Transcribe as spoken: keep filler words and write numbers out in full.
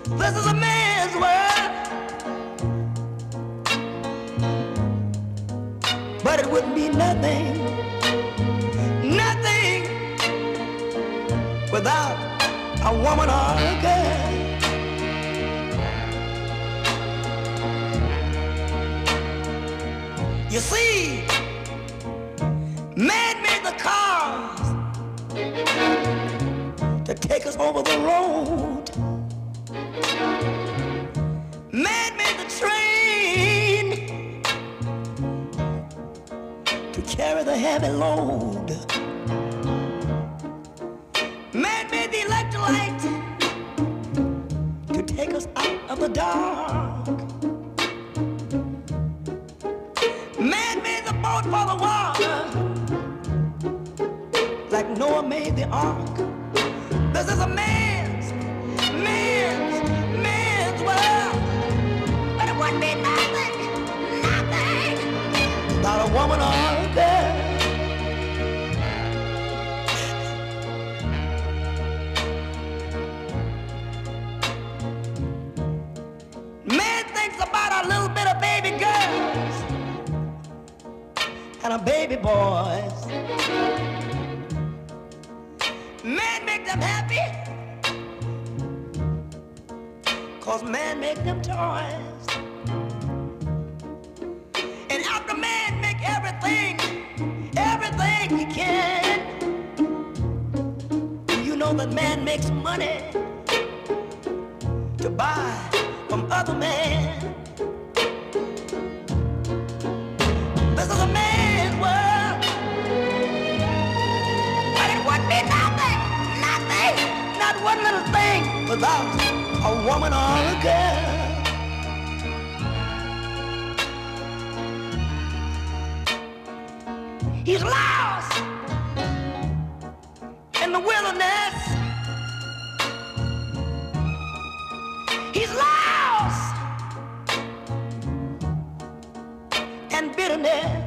This is a man's world, but it wouldn't be nothing, nothing without a woman or a girl. You see, man made the cars to take us over the road. Man made the train to carry the heavy load. Man made the electric light to take us out of the dark. Man made the boat for the water, like Noah made the ark. This is a man's, man's, man's world, but it wouldn't be nothing, nothing without a woman or a girl. Man thinks about a little bit of baby girls and a baby boys. Man make them happy, cause man make them toys. And after man make everything, everything he can, you know that man makes money to buy from other men. This is a man's world, but it wouldn't be nothing, nothing, not one little thing without a woman or a girl. He's lost in the wilderness. He's lost in bitterness.